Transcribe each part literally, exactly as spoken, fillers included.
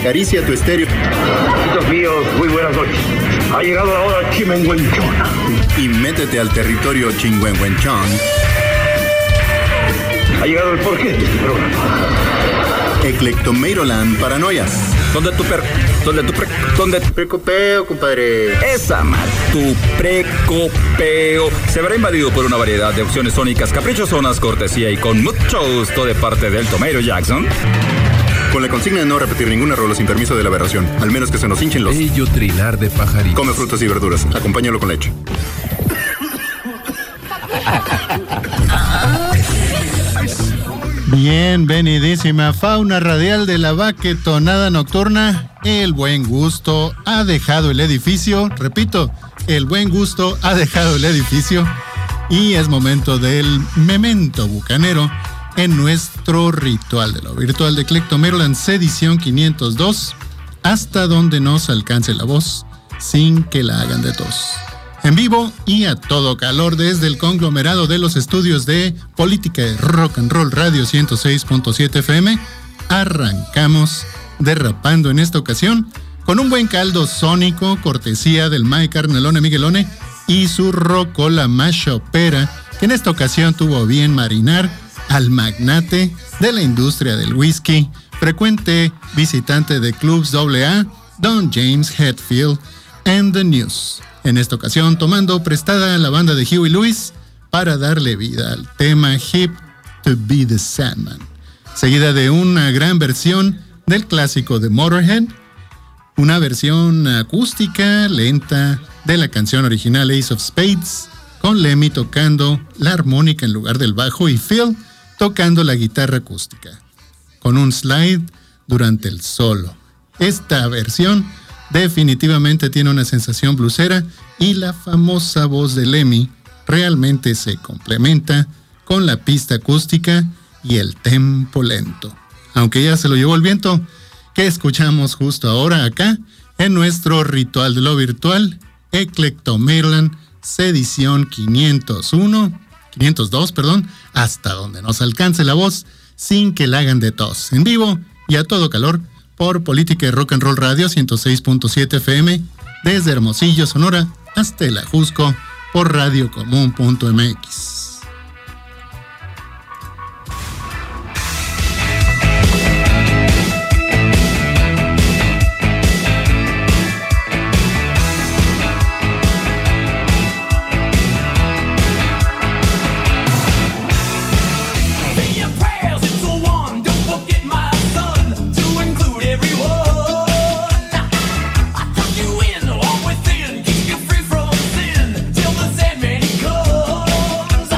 acaricia tu estéreo. Amigos míos, muy buenas noches. Ha llegado la hora chimenguenchona. Y métete al territorio chingüengüenchón. Ha llegado el porqué de este programa. Eclectomeiroland Paranoias. ¿Dónde tu per... ¿Dónde tu pre... ¿Dónde tu precopeo, compadre? Esa mal. Tu precopeo se verá invadido por una variedad de opciones sónicas caprichosonas, cortesía y con mucho gusto de parte del Tomeiro Jackson. Con la consigna de no repetir ninguna rola sin permiso de la aberración, al menos que se nos hinchen los... Bello trinar de pajaritos. Come frutas y verduras, acompáñalo con leche. Bien, venidísima fauna radial de la baquetonada nocturna. El buen gusto ha dejado el edificio. Repito, el buen gusto ha dejado el edificio. Y es momento del memento bucanero en nuestro ritual de lo virtual de Eclectomeiroland edición quinientos dos. Hasta donde nos alcance la voz sin que la hagan de tos. En vivo y a todo calor desde el conglomerado de los estudios de Política de Rock and Roll Radio ciento seis punto siete F M, arrancamos derrapando en esta ocasión con un buen caldo sónico, cortesía del Mike Carnelone Miguelone y su rocola mashopera, que en esta ocasión tuvo bien marinar al magnate de la industria del whisky, frecuente visitante de clubs doble A, Don James Hetfield and the News. En esta ocasión tomando prestada la banda de Huey Lewis para darle vida al tema Hip to be the Sandman, seguida de una gran versión del clásico de Motorhead, una versión acústica lenta de la canción original Ace of Spades, con Lemmy tocando la armónica en lugar del bajo y Phil tocando la guitarra acústica, con un slide durante el solo. Esta versión definitivamente tiene una sensación bluesera y la famosa voz de Lemmy realmente se complementa con la pista acústica y el tempo lento. Aunque ya se lo llevó el viento, que escuchamos justo ahora acá en nuestro ritual de lo virtual, Eclectomeiroland edición quinientos uno, quinientos dos, perdón, hasta donde nos alcance la voz sin que la hagan de tos. En vivo y a todo calor por Política de Rock and Roll Radio ciento seis punto siete F M, desde Hermosillo, Sonora, hasta el Ajusco por radio común punto m x. Always thinking, keep you free from sin till the Sandman he comes.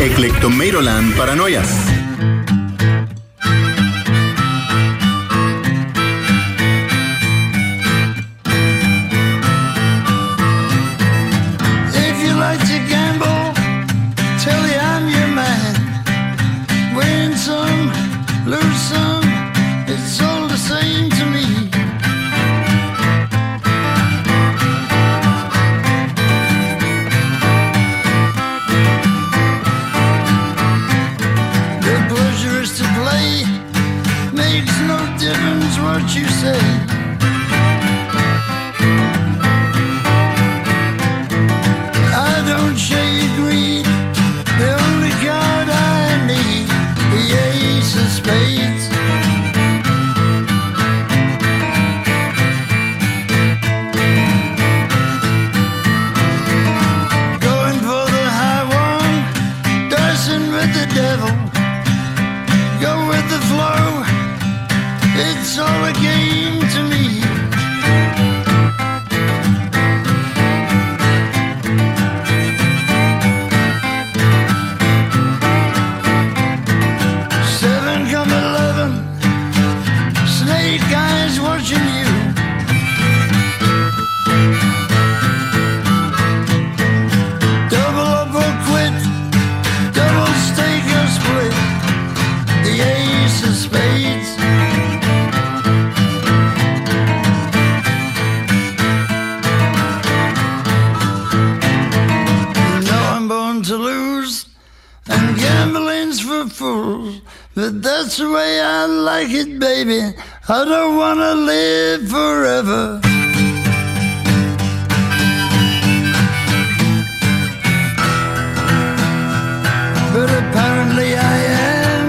Eclectomeiroland Paranoias. I don't wanna live forever. But apparently I am.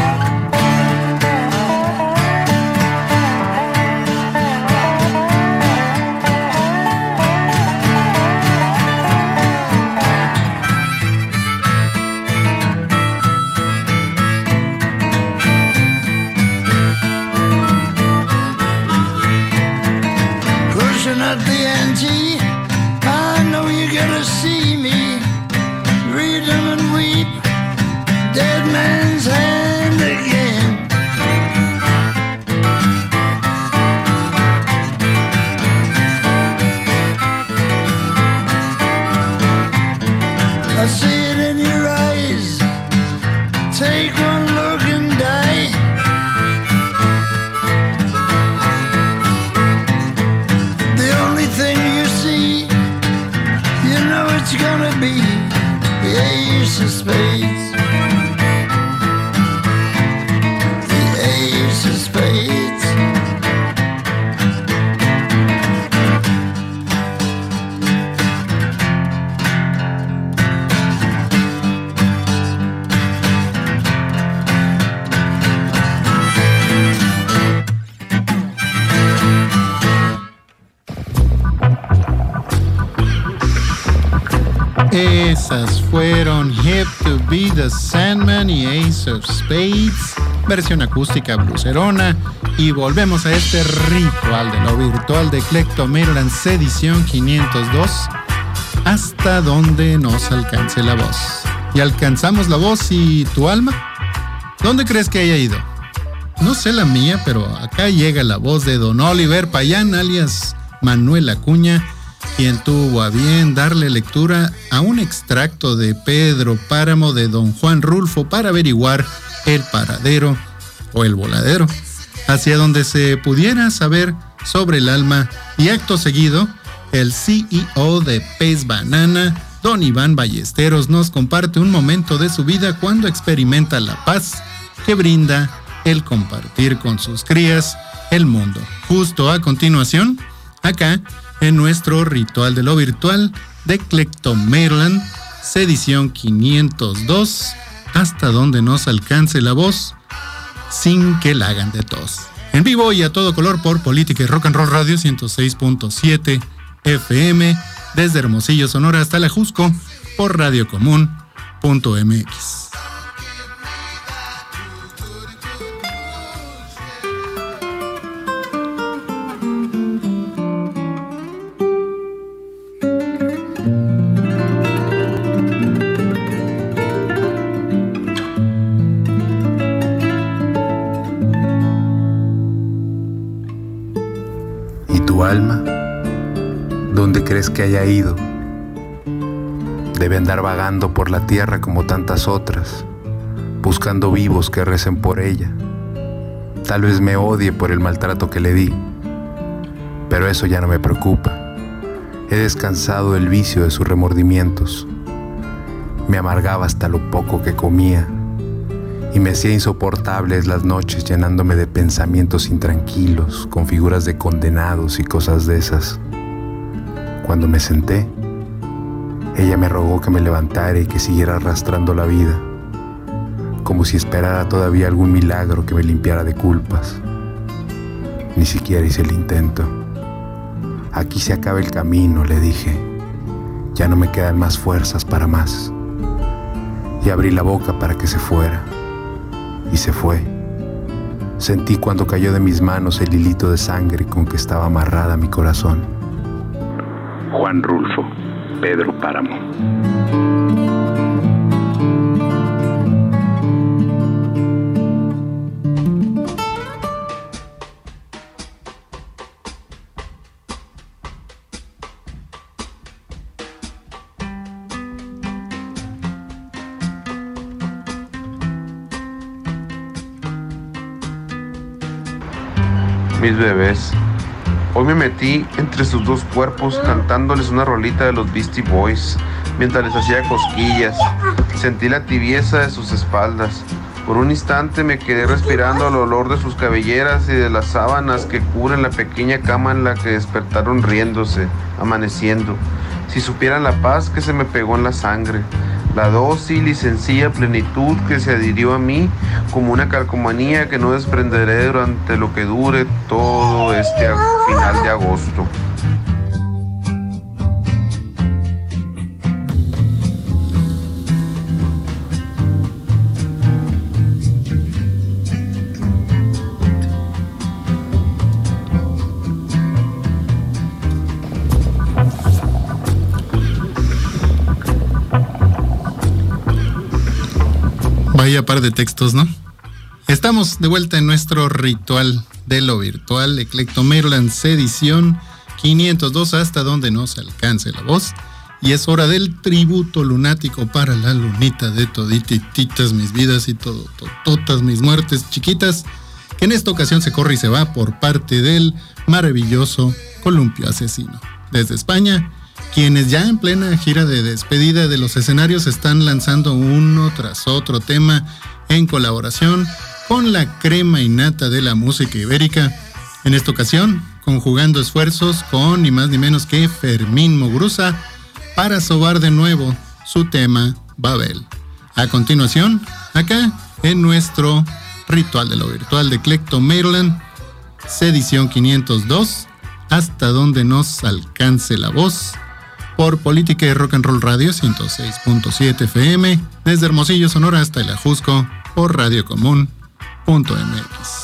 At the ante, I know you're gonna see me read them and weep, dead man's hand again. I see it in your eyes, take one look and die. It's gonna be the ace of spades. The ace of spades. Esas fueron Hip to Be the Sandman y Ace of Spades, versión acústica blucerona, y volvemos a este ritual de lo virtual de Eclectomeiroland edición quinientos dos, hasta donde nos alcance la voz. ¿Y alcanzamos la voz y tu alma? ¿Dónde crees que haya ido? No sé la mía, pero acá llega la voz de don Oliver Payán, alias Manuel Acuña, quien tuvo a bien darle lectura a un extracto de Pedro Páramo de don Juan Rulfo para averiguar el paradero o el voladero, hacia donde se pudiera saber sobre el alma, y acto seguido, el C E O de Pez Banana, don Iván Ballesteros, nos comparte un momento de su vida cuando experimenta la paz que brinda el compartir con sus crías el mundo. Justo a continuación, acá, en nuestro ritual de lo virtual de Eclectomeiroland, edición quinientos dos, hasta donde nos alcance la voz, sin que la hagan de tos. En vivo y a todo color por Política y Rock and Roll Radio ciento seis punto siete F M, desde Hermosillo, Sonora hasta la Jusco, por radio común punto m x. crees que haya ido? Debe andar vagando por la tierra como tantas otras, buscando vivos que recen por ella. Tal vez me odie por el maltrato que le di, pero eso ya no me preocupa. He descansado del vicio de sus remordimientos. Me amargaba hasta lo poco que comía y me hacía insoportables las noches llenándome de pensamientos intranquilos, con figuras de condenados y cosas de esas. Cuando me senté, ella me rogó que me levantara y que siguiera arrastrando la vida, como si esperara todavía algún milagro que me limpiara de culpas. Ni siquiera hice el intento. Aquí se acaba el camino, le dije. Ya no me quedan más fuerzas para más. Y abrí la boca para que se fuera. Y se fue. Sentí cuando cayó de mis manos el hilito de sangre con que estaba amarrada mi corazón. Juan Rulfo, Pedro Páramo. Mis bebés. Hoy me metí entre sus dos cuerpos cantándoles una rolita de los Beastie Boys mientras les hacía cosquillas. Sentí la tibieza de sus espaldas. Por un instante me quedé respirando el olor de sus cabelleras y de las sábanas que cubren la pequeña cama en la que despertaron riéndose, amaneciendo. Si supieran la paz que se me pegó en la sangre, la dócil y sencilla plenitud que se adhirió a mí como una calcomanía que no desprenderé durante lo que dure todo este final de agosto. Vaya par de textos, ¿no? Estamos de vuelta en nuestro ritual de lo virtual, Eclectomerolands edición quinientos dos, hasta donde nos alcance la voz. Y es hora del tributo lunático para la lunita de todititas mis vidas y todo, todas mis muertes chiquitas, que en esta ocasión se corre y se va por parte del maravilloso Columpio Asesino. Desde España, quienes ya en plena gira de despedida de los escenarios están lanzando uno tras otro tema en colaboración con la crema innata de la música ibérica. En esta ocasión, conjugando esfuerzos con ni más ni menos que Fermín Muguruza para sobar de nuevo su tema Babel. A continuación, acá en nuestro ritual de lo virtual de Eclectomerolands, edición quinientos dos, hasta donde nos alcance la voz, por Política y Rock and Roll Radio ciento seis punto siete F M, desde Hermosillo, Sonora hasta el Ajusco, por radio común punto m x.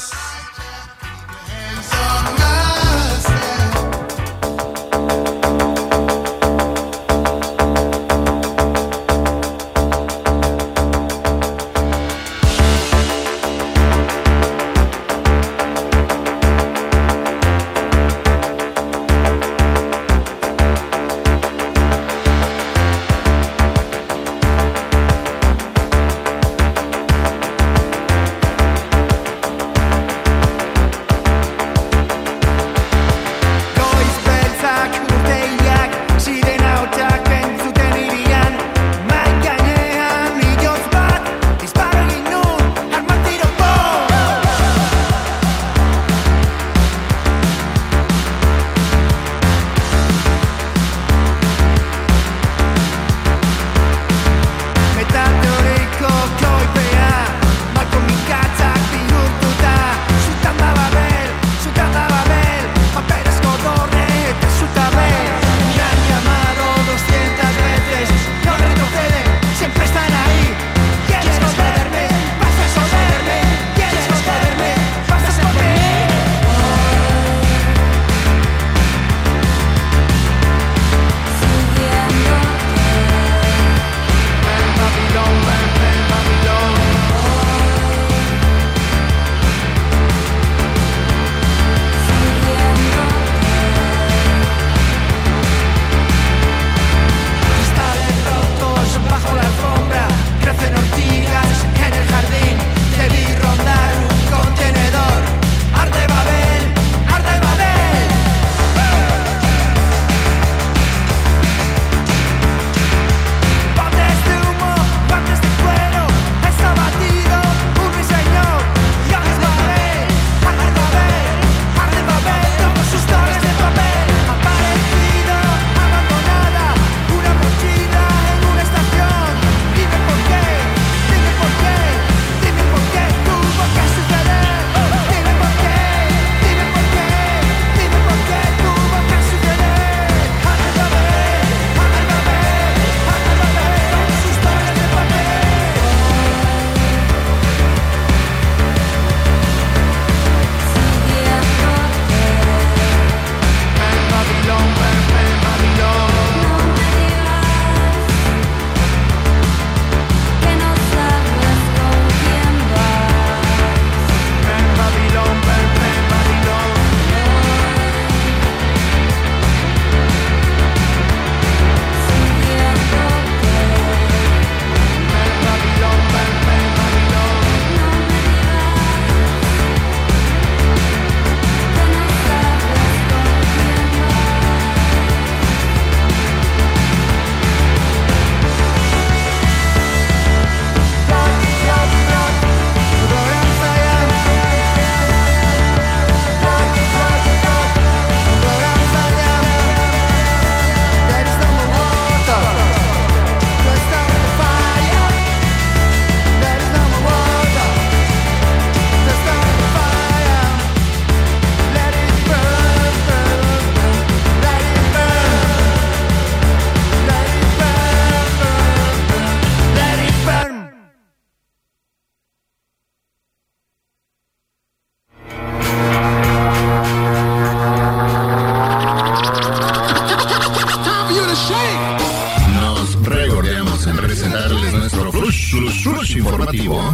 en presentarles nuestro Flush, Flush, Flush informativo.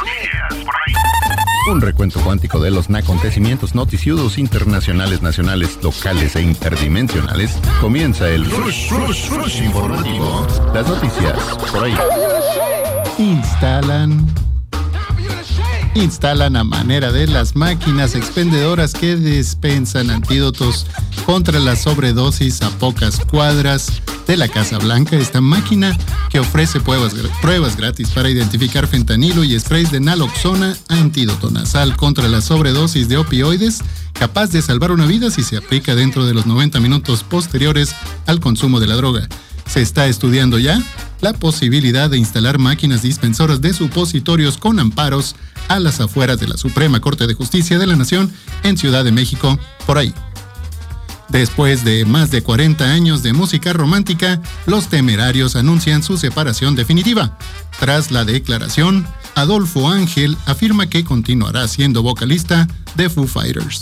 Un recuento cuántico de los acontecimientos noticiosos internacionales, nacionales, locales e interdimensionales. Comienza el Flush, Flush, Flush informativo. Las noticias por ahí. Instalan... Instalan a manera de las máquinas expendedoras que dispensan antídotos contra la sobredosis a pocas cuadras de la Casa Blanca. Esta máquina que ofrece pruebas, pruebas gratis para identificar fentanilo y sprays de naloxona, antídoto nasal contra la sobredosis de opioides, capaz de salvar una vida si se aplica dentro de los noventa minutos posteriores al consumo de la droga. Se está estudiando ya la posibilidad de instalar máquinas dispensoras de supositorios con amparos a las afueras de la Suprema Corte de Justicia de la Nación en Ciudad de México, por ahí. Después de más de cuarenta años de música romántica, los Temerarios anuncian su separación definitiva. Tras la declaración, Adolfo Ángel afirma que continuará siendo vocalista de Foo Fighters.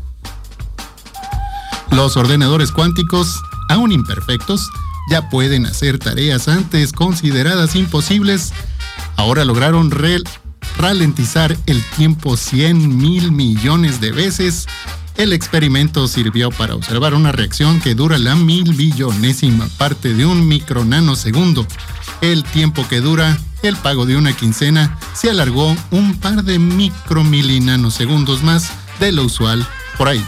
Los ordenadores cuánticos, aún imperfectos, ya pueden hacer tareas antes consideradas imposibles. Ahora lograron re- ralentizar el tiempo cien mil millones de veces. El experimento sirvió para observar una reacción que dura la mil billonésima parte de un micronanosegundo. El tiempo que dura el pago de una quincena se alargó un par de micromillinanosegundos más de lo usual por ahí.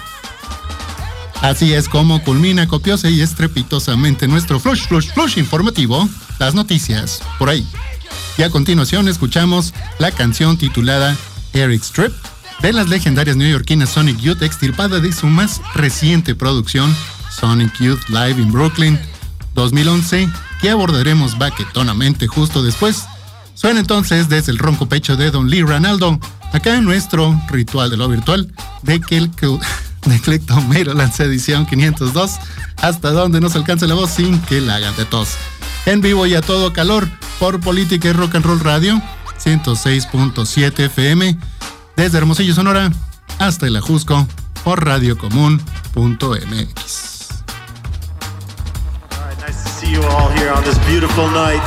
Así es como culmina copiosa y estrepitosamente nuestro Flush, Flush, Flush informativo, las noticias por ahí. Y a continuación escuchamos la canción titulada Eric Strip de las legendarias neoyorquinas Sonic Youth, extirpada de su más reciente producción, Sonic Youth Live in Brooklyn dos mil once, que abordaremos baquetonamente justo después. Suena entonces desde el ronco pecho de Don Lee Ranaldo, acá en nuestro ritual de lo virtual, de que el que... de Clectomaryland edición quinientos dos, hasta donde nos alcance la voz sin que la hagan de tos. En vivo y a todo calor por Política y Rock and Roll Radio ciento seis punto siete F M, desde Hermosillo, Sonora, hasta el Ajusco por radio común punto m x. All right, nice to see you all here on this beautiful night.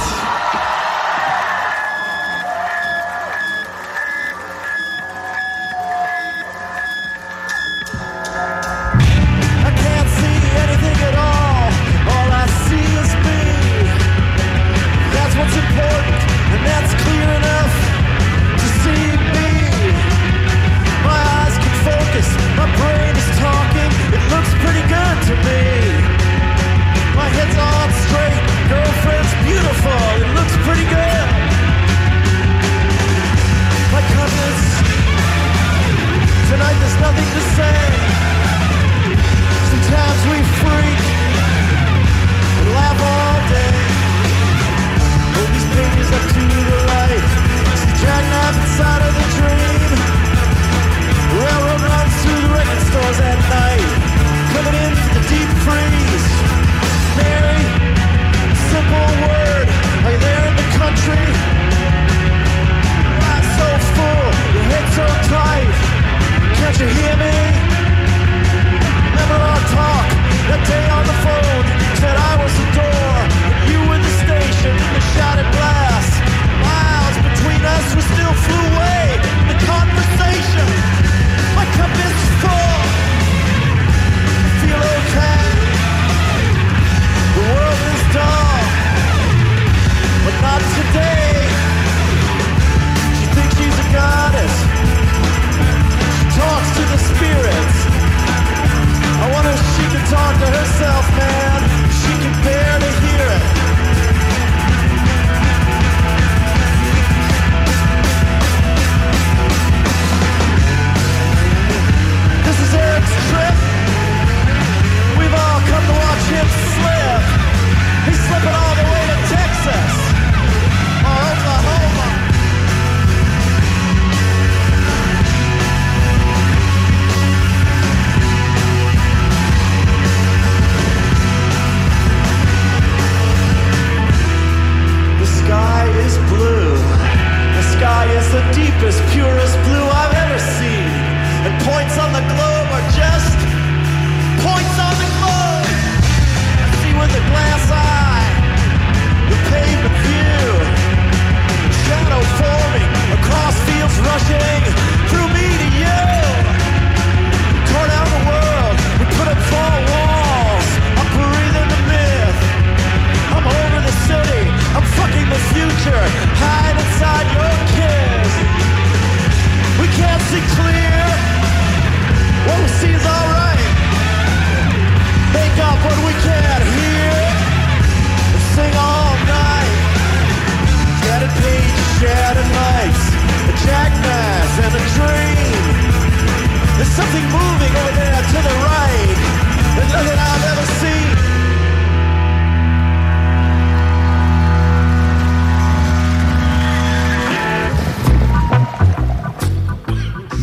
Glass eye, the pavement view.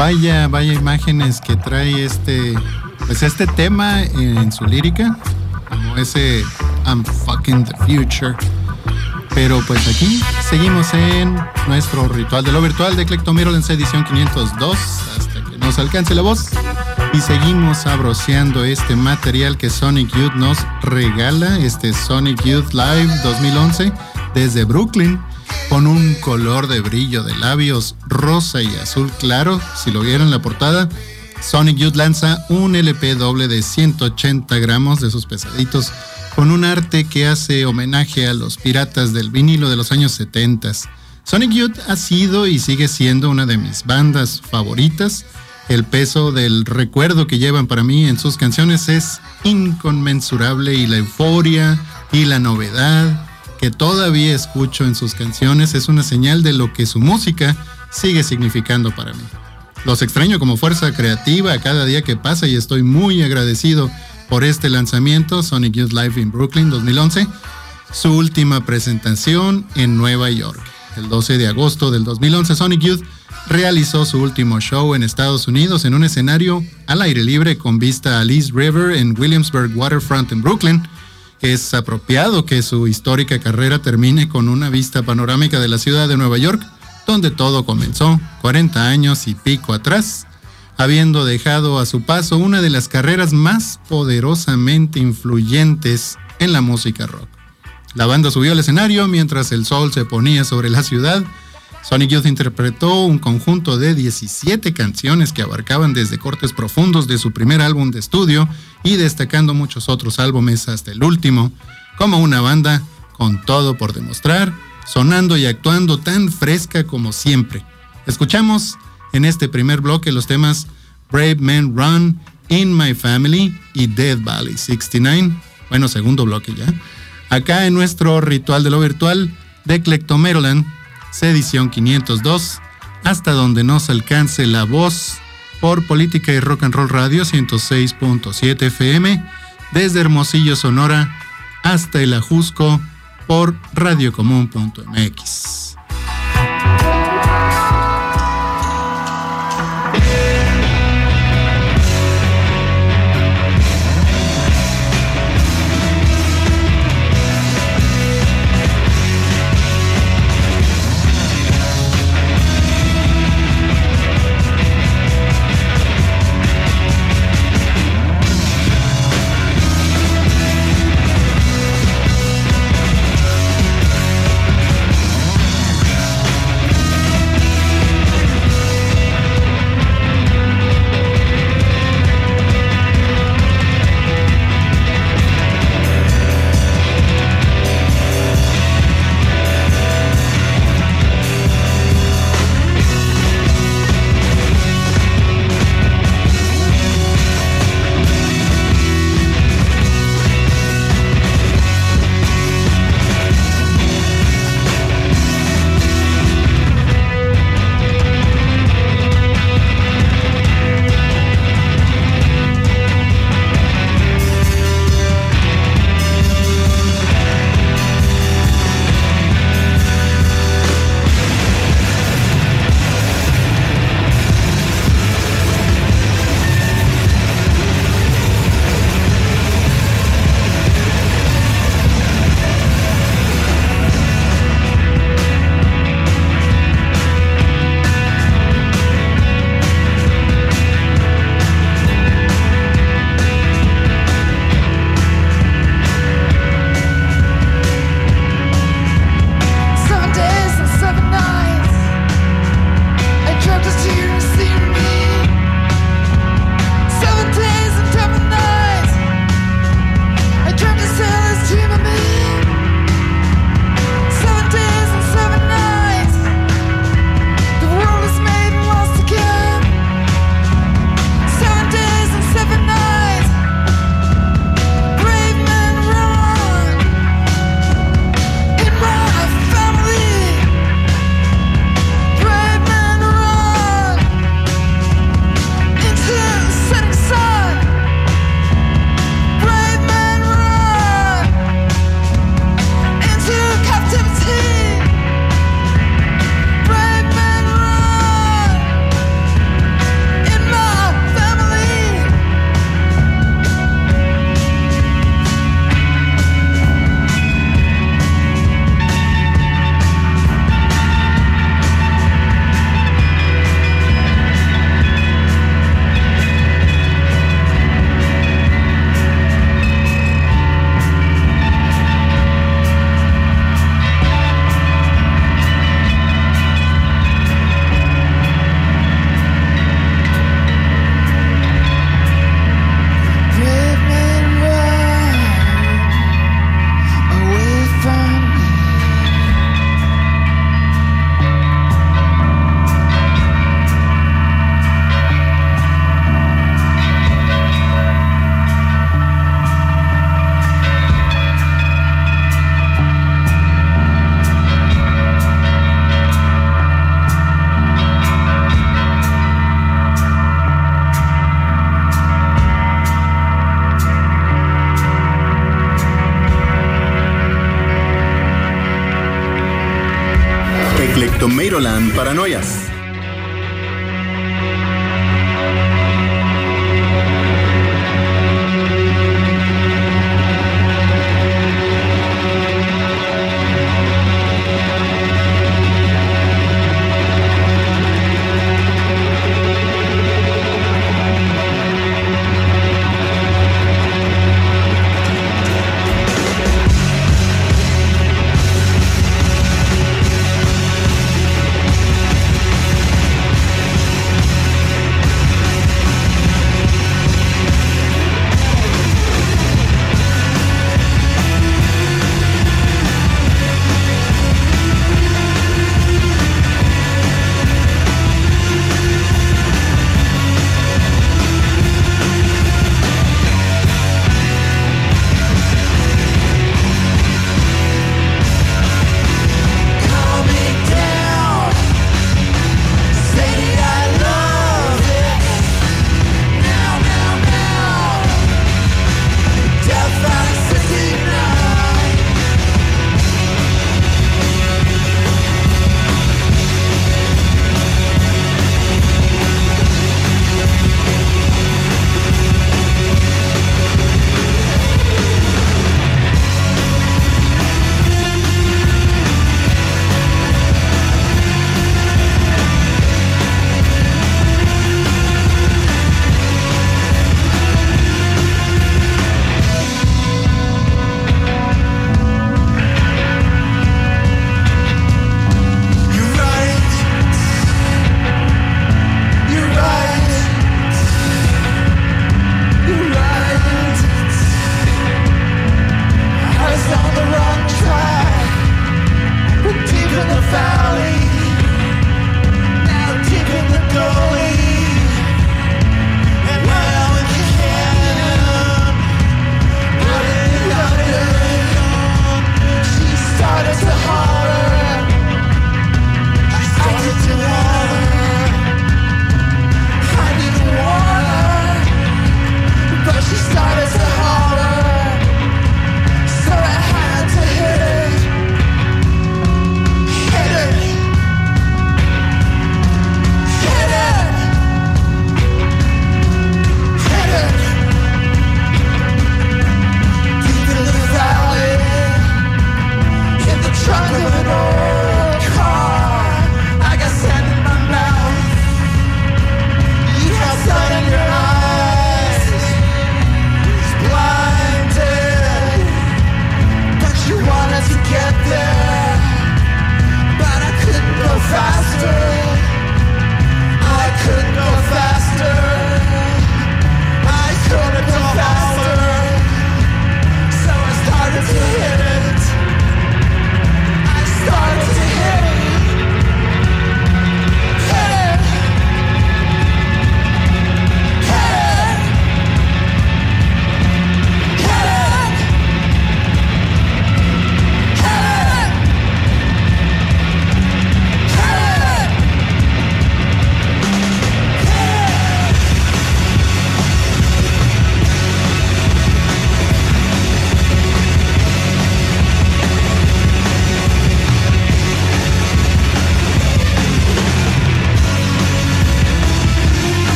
Vaya, vaya imágenes que trae este, pues este tema en su lírica, como ese I'm fucking the future. Pero pues aquí seguimos en nuestro ritual de lo virtual de Eclectomerolen's edición quinientos dos, hasta que nos alcance la voz. Y seguimos sabroseando este material que Sonic Youth nos regala, este Sonic Youth Live dos mil once desde Brooklyn, con un color de brillo de labios rosa y azul claro. Si lo vieron en la portada, Sonic Youth lanza un L P doble de ciento ochenta gramos de sus pesaditos, con un arte que hace homenaje a los piratas del vinilo de los años setenta. Sonic Youth ha sido y sigue siendo una de mis bandas favoritas. El peso del recuerdo que llevan para mí en sus canciones es inconmensurable, y la euforia y la novedad que todavía escucho en sus canciones es una señal de lo que su música sigue significando para mí. Los extraño como fuerza creativa a cada día que pasa y estoy muy agradecido por este lanzamiento, Sonic Youth Live in Brooklyn dos mil once, su última presentación en Nueva York. El doce de agosto del dos mil once, Sonic Youth realizó su último show en Estados Unidos en un escenario al aire libre con vista a East River en Williamsburg Waterfront en Brooklyn. Es apropiado que su histórica carrera termine con una vista panorámica de la ciudad de Nueva York, donde todo comenzó cuarenta años y pico atrás, habiendo dejado a su paso una de las carreras más poderosamente influyentes en la música rock. La banda subió al escenario mientras el sol se ponía sobre la ciudad. Sonic Youth interpretó un conjunto de diecisiete canciones que abarcaban desde cortes profundos de su primer álbum de estudio y destacando muchos otros álbumes hasta el último, como una banda con todo por demostrar, sonando y actuando tan fresca como siempre. Escuchamos en este primer bloque los temas Brave Men Run, In My Family y Death Valley sesenta y nueve, bueno, segundo bloque ya, acá en nuestro ritual de lo virtual de Eclectomeroland, edición quinientos dos, hasta donde nos alcance la voz, por Política y Rock and Roll Radio ciento seis punto siete F M, desde Hermosillo, Sonora, hasta el Ajusco, por radiocomún punto M X. Tomatoland Paranoias.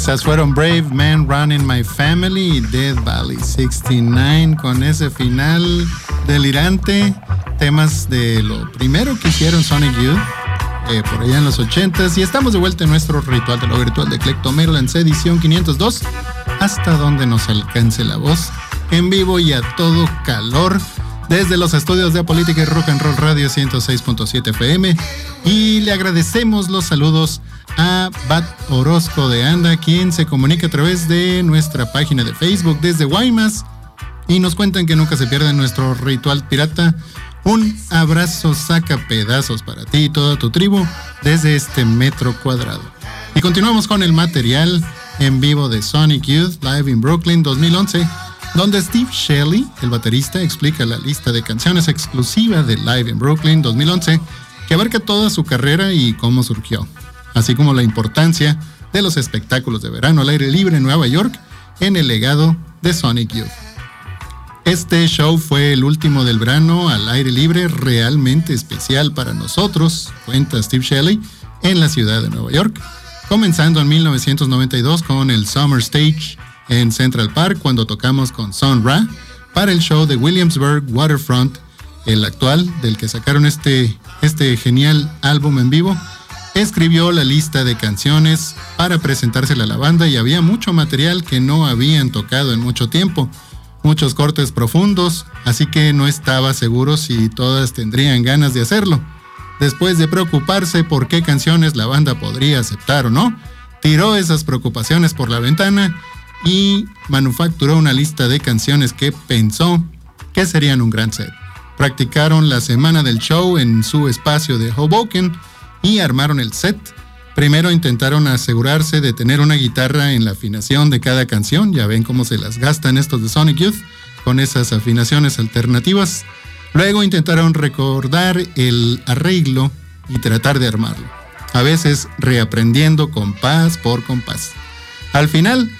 Esas fueron Brave Man Running My Family y Death Valley sesenta y nueve con ese final delirante. Temas de lo primero que hicieron Sonic Youth eh, por allá en los ochentas. Y estamos de vuelta en nuestro ritual de lo virtual de Eclectomerolands edición quinientos dos. Hasta donde nos alcance la voz. En vivo y a todo calor. Desde los estudios de Apolítica y Rock and Roll Radio ciento seis punto siete F M. Y le agradecemos los saludos a Bat Orozco de Anda, quien se comunica a través de nuestra página de Facebook desde Guaymas y nos cuentan que nunca se pierde nuestro ritual pirata. Un abrazo saca pedazos para ti y toda tu tribu desde este metro cuadrado. Y continuamos con el material en vivo de Sonic Youth Live in Brooklyn dos mil once, donde Steve Shelley, el baterista, explica la lista de canciones exclusiva de Live in Brooklyn dos mil once, que abarca toda su carrera y cómo surgió, así como la importancia de los espectáculos de verano al aire libre en Nueva York en el legado de Sonic Youth. Este show fue el último del verano al aire libre realmente especial para nosotros, cuenta Steve Shelley, en la ciudad de Nueva York, comenzando en mil novecientos noventa y dos con el Summer Stage en Central Park cuando tocamos con Sun Ra para el show de Williamsburg Waterfront, el actual del que sacaron este, este genial álbum en vivo. Escribió la lista de canciones para presentársela a la banda y había mucho material que no habían tocado en mucho tiempo, muchos cortes profundos, así que no estaba seguro si todas tendrían ganas de hacerlo. Después de preocuparse por qué canciones la banda podría aceptar o no, tiró esas preocupaciones por la ventana y manufacturó una lista de canciones que pensó que serían un gran set. Practicaron la semana del show en su espacio de Hoboken y armaron el set. Primero intentaron asegurarse de tener una guitarra en la afinación de cada canción. Ya ven cómo se las gastan estos de Sonic Youth con esas afinaciones alternativas. Luego intentaron recordar el arreglo y tratar de armarlo, a veces reaprendiendo compás por compás. Al final,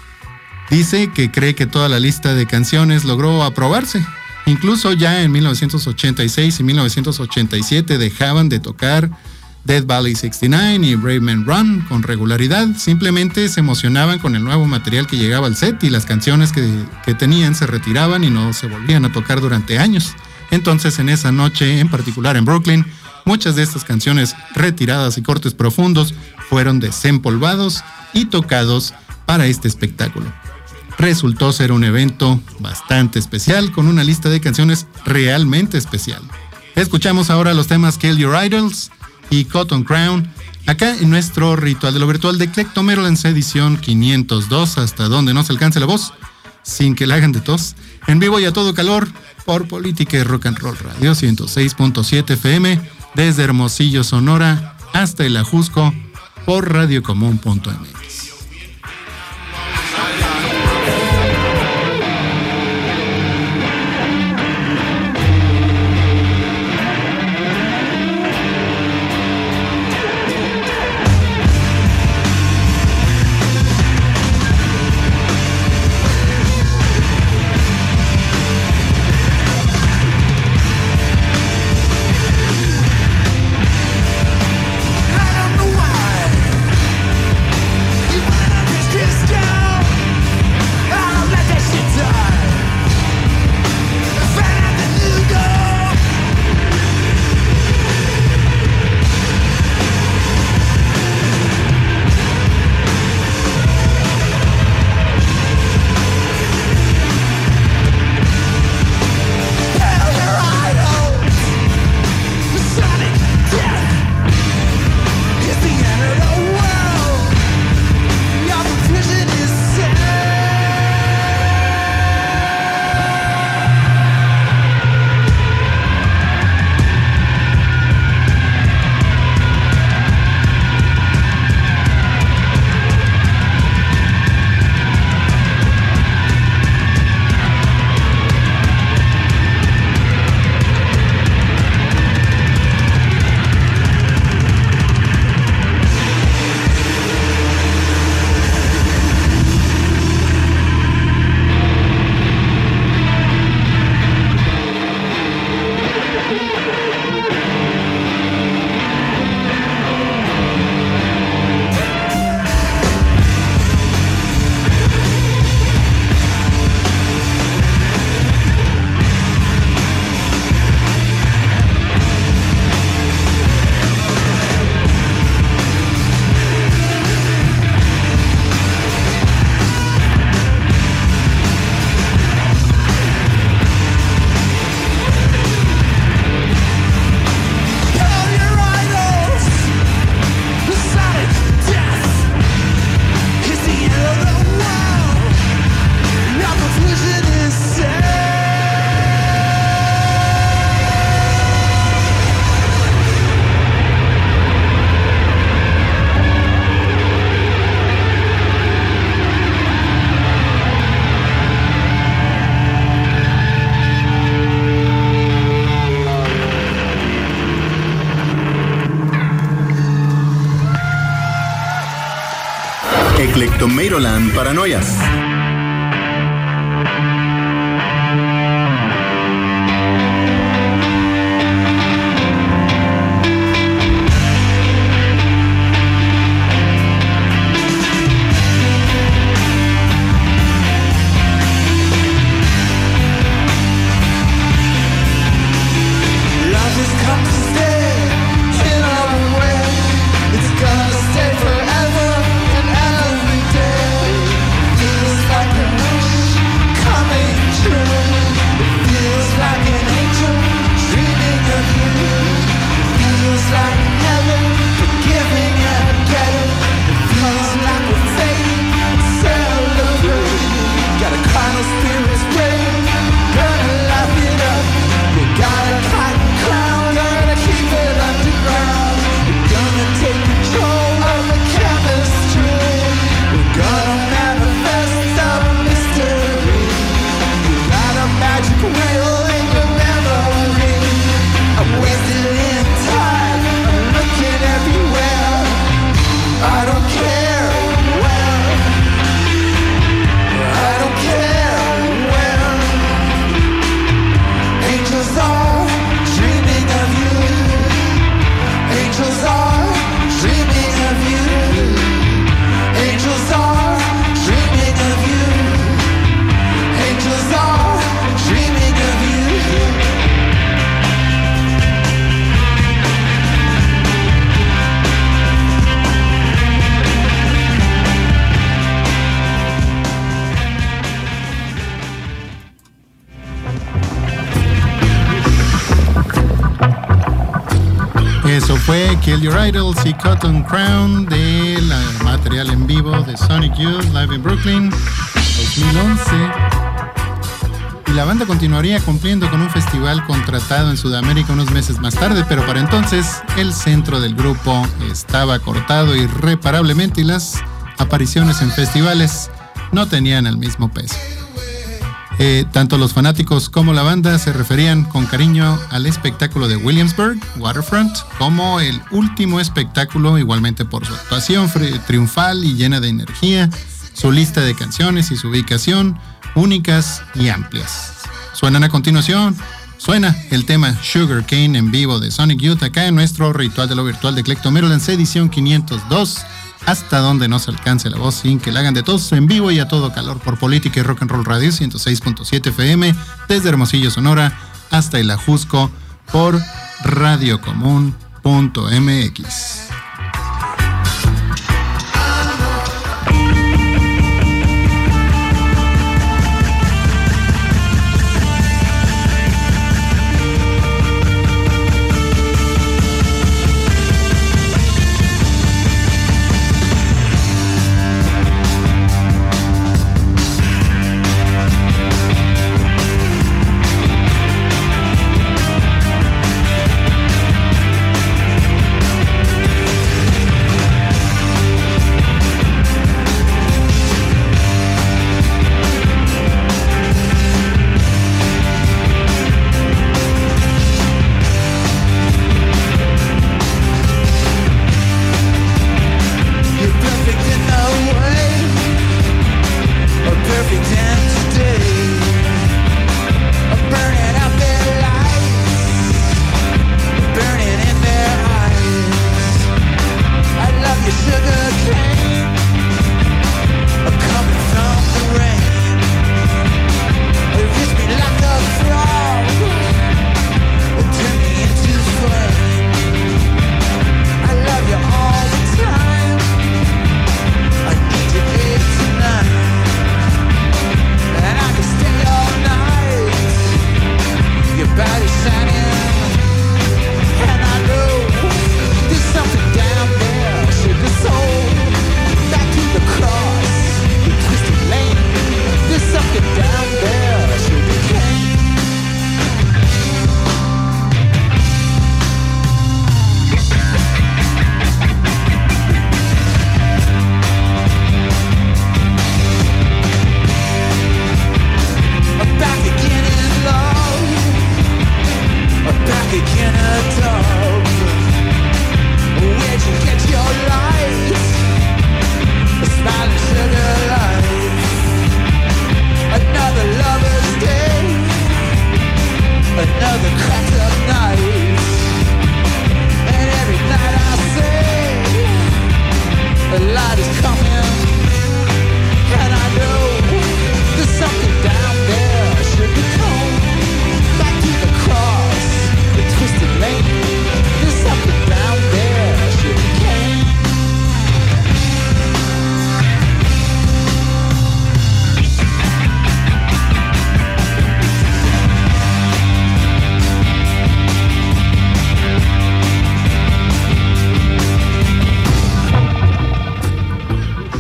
dice que cree que toda la lista de canciones logró aprobarse. Incluso ya en mil novecientos ochenta y seis y mil novecientos ochenta y siete dejaban de tocar Death Valley sesenta y nueve y Brave Man Run con regularidad. Simplemente se emocionaban con el nuevo material que llegaba al set y las canciones que, que tenían se retiraban y no se volvían a tocar durante años. Entonces, en esa noche, en particular en Brooklyn, muchas de estas canciones retiradas y cortes profundos fueron desempolvados y tocados para este espectáculo. Resultó ser un evento bastante especial con una lista de canciones realmente especial. Escuchamos ahora los temas Kill Your Idols y Cotton Crown, acá en nuestro ritual de lo virtual de Eclectomerolands edición quinientos dos, hasta donde no se alcance la voz, sin que la hagan de tos, en vivo y a todo calor, por Política y Rock and Roll Radio ciento seis punto siete F M, desde Hermosillo, Sonora, hasta el Ajusco, por radiocomún punto m x. I don't know why. Tomatoland Paranoias. Eso fue Kill Your Idols y Cotton Crown de la material en vivo de Sonic Youth Live in Brooklyn dos mil once. Y la banda continuaría cumpliendo con un festival contratado en Sudamérica unos meses más tarde, pero para entonces el centro del grupo estaba cortado irreparablemente y las apariciones en festivales no tenían el mismo peso. Eh, tanto los fanáticos como la banda se referían con cariño al espectáculo de Williamsburg, Waterfront, como el último espectáculo, igualmente por su actuación triunfal y llena de energía, su lista de canciones y su ubicación únicas y amplias. Suenan a continuación, suena el tema Sugar Cane en vivo de Sonic Youth acá en nuestro Ritual de lo Virtual de Eclectomerolands, edición quinientos dos. Hasta donde nos alcance la voz sin que la hagan de todos, en vivo y a todo calor por Política y Rock and Roll Radio ciento seis punto siete F M desde Hermosillo, Sonora hasta el Ajusco por radiocomún punto m x. We'll be right back.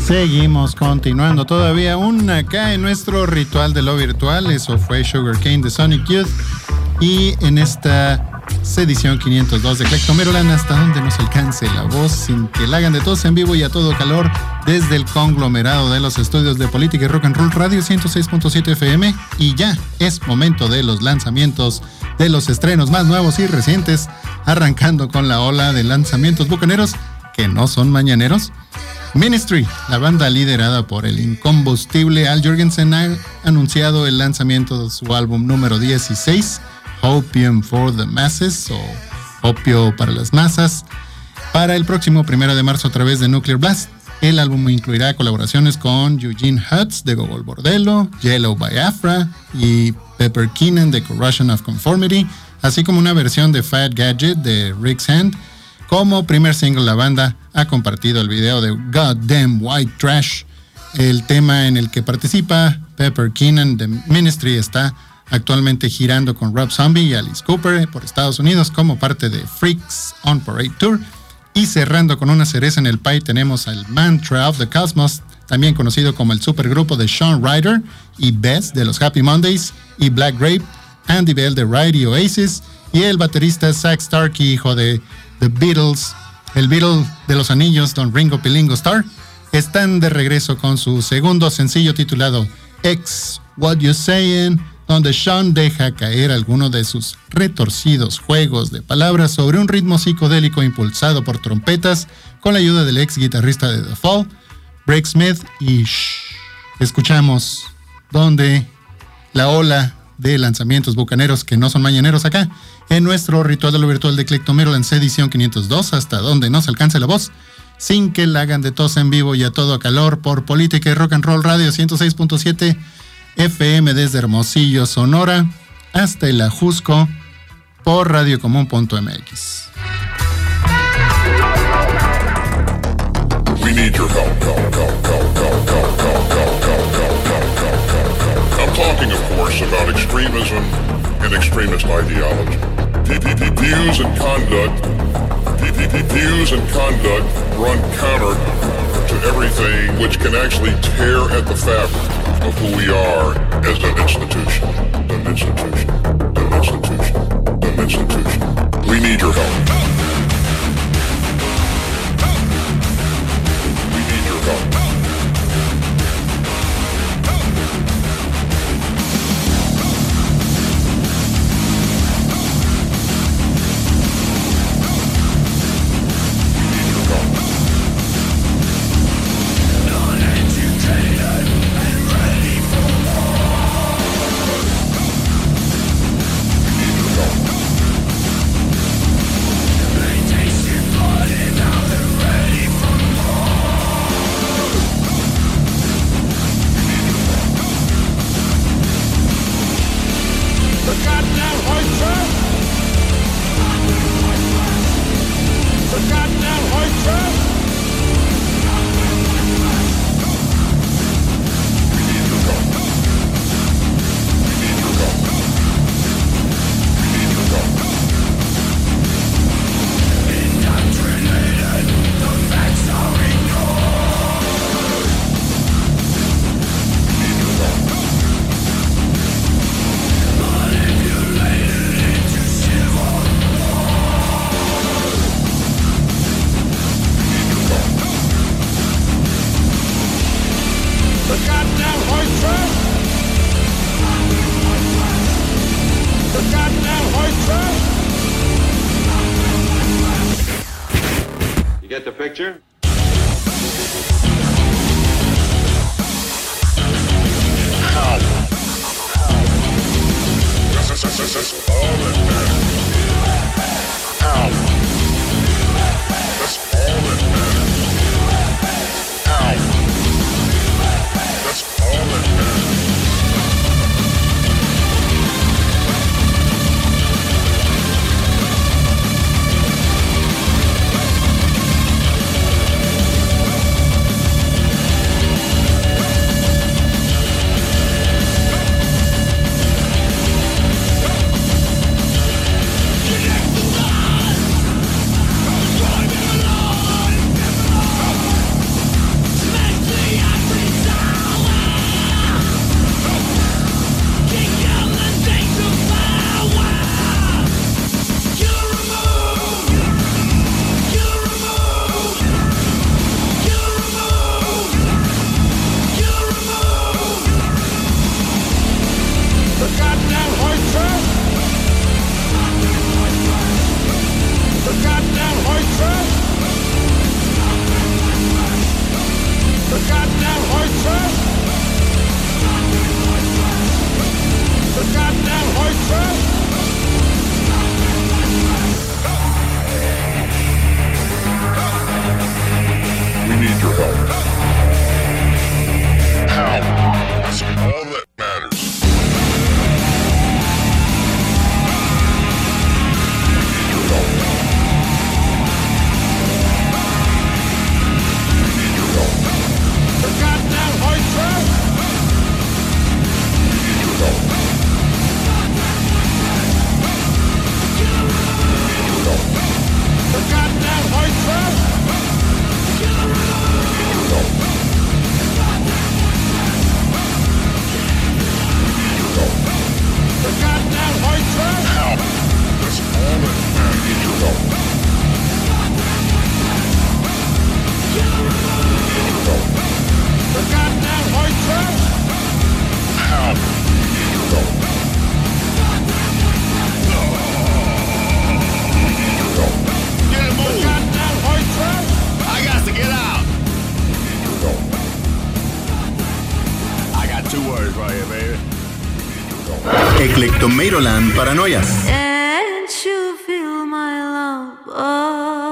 Seguimos continuando todavía un acá en nuestro ritual de lo virtual. Eso fue Sugarcane de Sonic Youth. Y en esta edición quinientos dos de Clectomeroland, hasta donde nos alcance la voz, sin que la hagan de tos, en vivo y a todo calor, desde el conglomerado de los estudios de Política y Rock and Roll Radio ciento seis punto siete F M. Y ya es momento de los lanzamientos, de los estrenos más nuevos y recientes, arrancando con la ola de lanzamientos bucaneros que no son mañaneros. Ministry, la banda liderada por el incombustible Al Jourgensen, ha anunciado el lanzamiento de su álbum número dieciséis, Opium for the Masses, o Opio para las Masas, para el próximo primero de marzo a través de Nuclear Blast. El álbum incluirá colaboraciones con Eugene Hutz de Gogol Bordello, Yellow Biafra y Pepper Keenan de Corrosion of Conformity, así como una versión de Fat Gadget de Rick's Hand. Como primer single, la banda ha compartido el video de Goddamn White Trash. El tema en el que participa Pepper Keenan de Ministry está actualmente girando con Rob Zombie y Alice Cooper por Estados Unidos como parte de Freaks on Parade Tour. Y cerrando con una cereza en el pie tenemos al Mantra of the Cosmos, también conocido como el supergrupo de Sean Ryder y Bess de los Happy Mondays, y Black Grape, Andy Bell de Ride y Oasis, y el baterista Zach Starkey, hijo de The Beatles, el Beatle de los anillos, Don Ringo Pilingo Starr, están de regreso con su segundo sencillo titulado X, What You Sayin', donde Sean deja caer algunos de sus retorcidos juegos de palabras sobre un ritmo psicodélico impulsado por trompetas con la ayuda del ex guitarrista de The Fall, Break Smith, y shh, escuchamos donde la ola de lanzamientos bucaneros que no son mañaneros acá en nuestro ritual de lo virtual de Clectomeroland edición quinientos dos, hasta donde nos alcance la voz, sin que la hagan de tos, en vivo y a todo calor por Política y Rock and Roll Radio ciento seis punto siete F M desde Hermosillo, Sonora, hasta el Ajusco por radiocomún punto m x. We need your help, help, help, help, help, help, help, help, help, help, help, help, help. I'm talking, of course, about extremism and extremist ideology. Views and conduct, views and conduct run counter to everything which can actually tear at the fabric of who we are as an institution, an institution, an institution, an institution. We need your help. We need your help. Picture? How? This is, this is, this is all that matters. How? That's all that matters. How? That's all that matters. goddamn white trash! Help! This fallen man needs your help. The goddamn white trash! Help! Help! Get him over! The goddamn white trash! I got to get out! I got two words right here, baby. Eclectomatoland Paranoias. And you feel my love. Oh.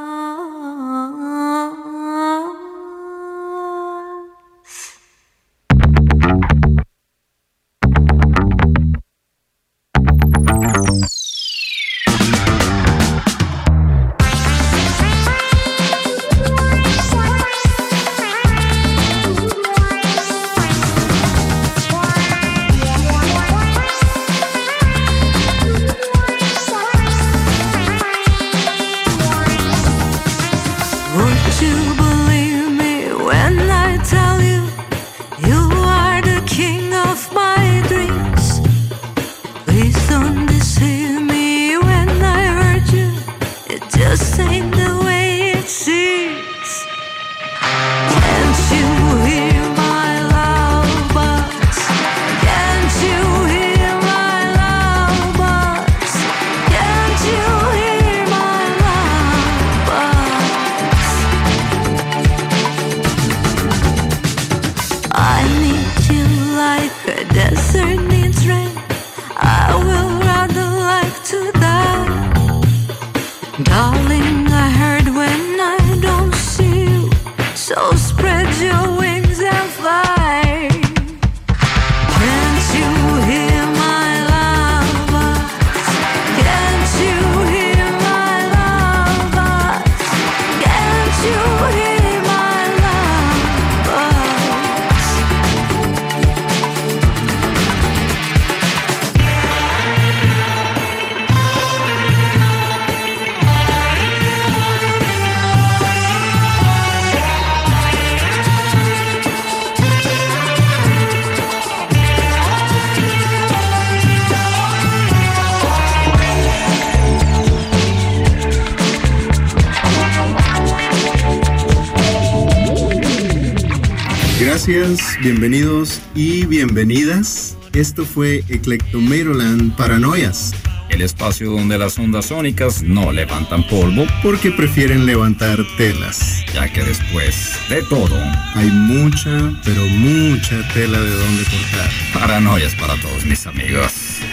Gracias, bienvenidos y bienvenidas. Esto fue Eclectomatoland Paranoias. El espacio donde las ondas sónicas no levantan polvo porque prefieren levantar telas. Ya que después de todo hay mucha, pero mucha tela de donde cortar. Paranoias para todos mis amigos.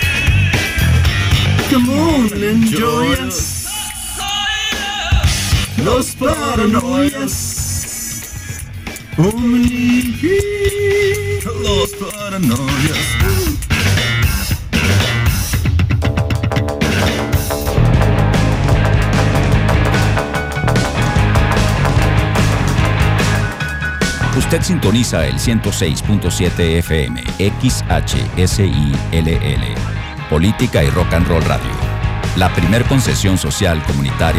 Come on, enjoy us. Los paranoias. Omni, los paranoias. Usted sintoniza el ciento seis punto siete F M, X H S I L L, Política y Rock and Roll Radio, la primer concesión social comunitaria